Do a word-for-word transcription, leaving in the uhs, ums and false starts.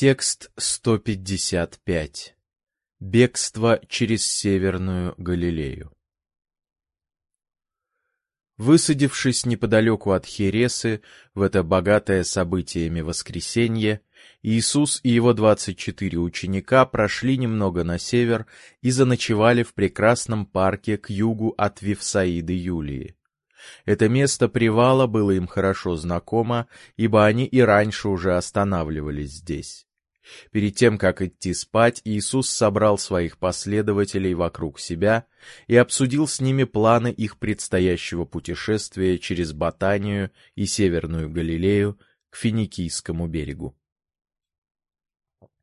Текст сто пятьдесят пять. Бегство через Северную Галилею. Высадившись неподалеку от Хересы в это богатое событиями воскресенье, Иисус и его двадцать четыре ученика прошли немного на север и заночевали в прекрасном парке к югу от Вифсаиды Юлии. Это место привала было им хорошо знакомо, ибо они и раньше уже останавливались здесь. Перед тем, как идти спать, Иисус собрал своих последователей вокруг себя и обсудил с ними планы их предстоящего путешествия через Батанию и Северную Галилею к Финикийскому берегу.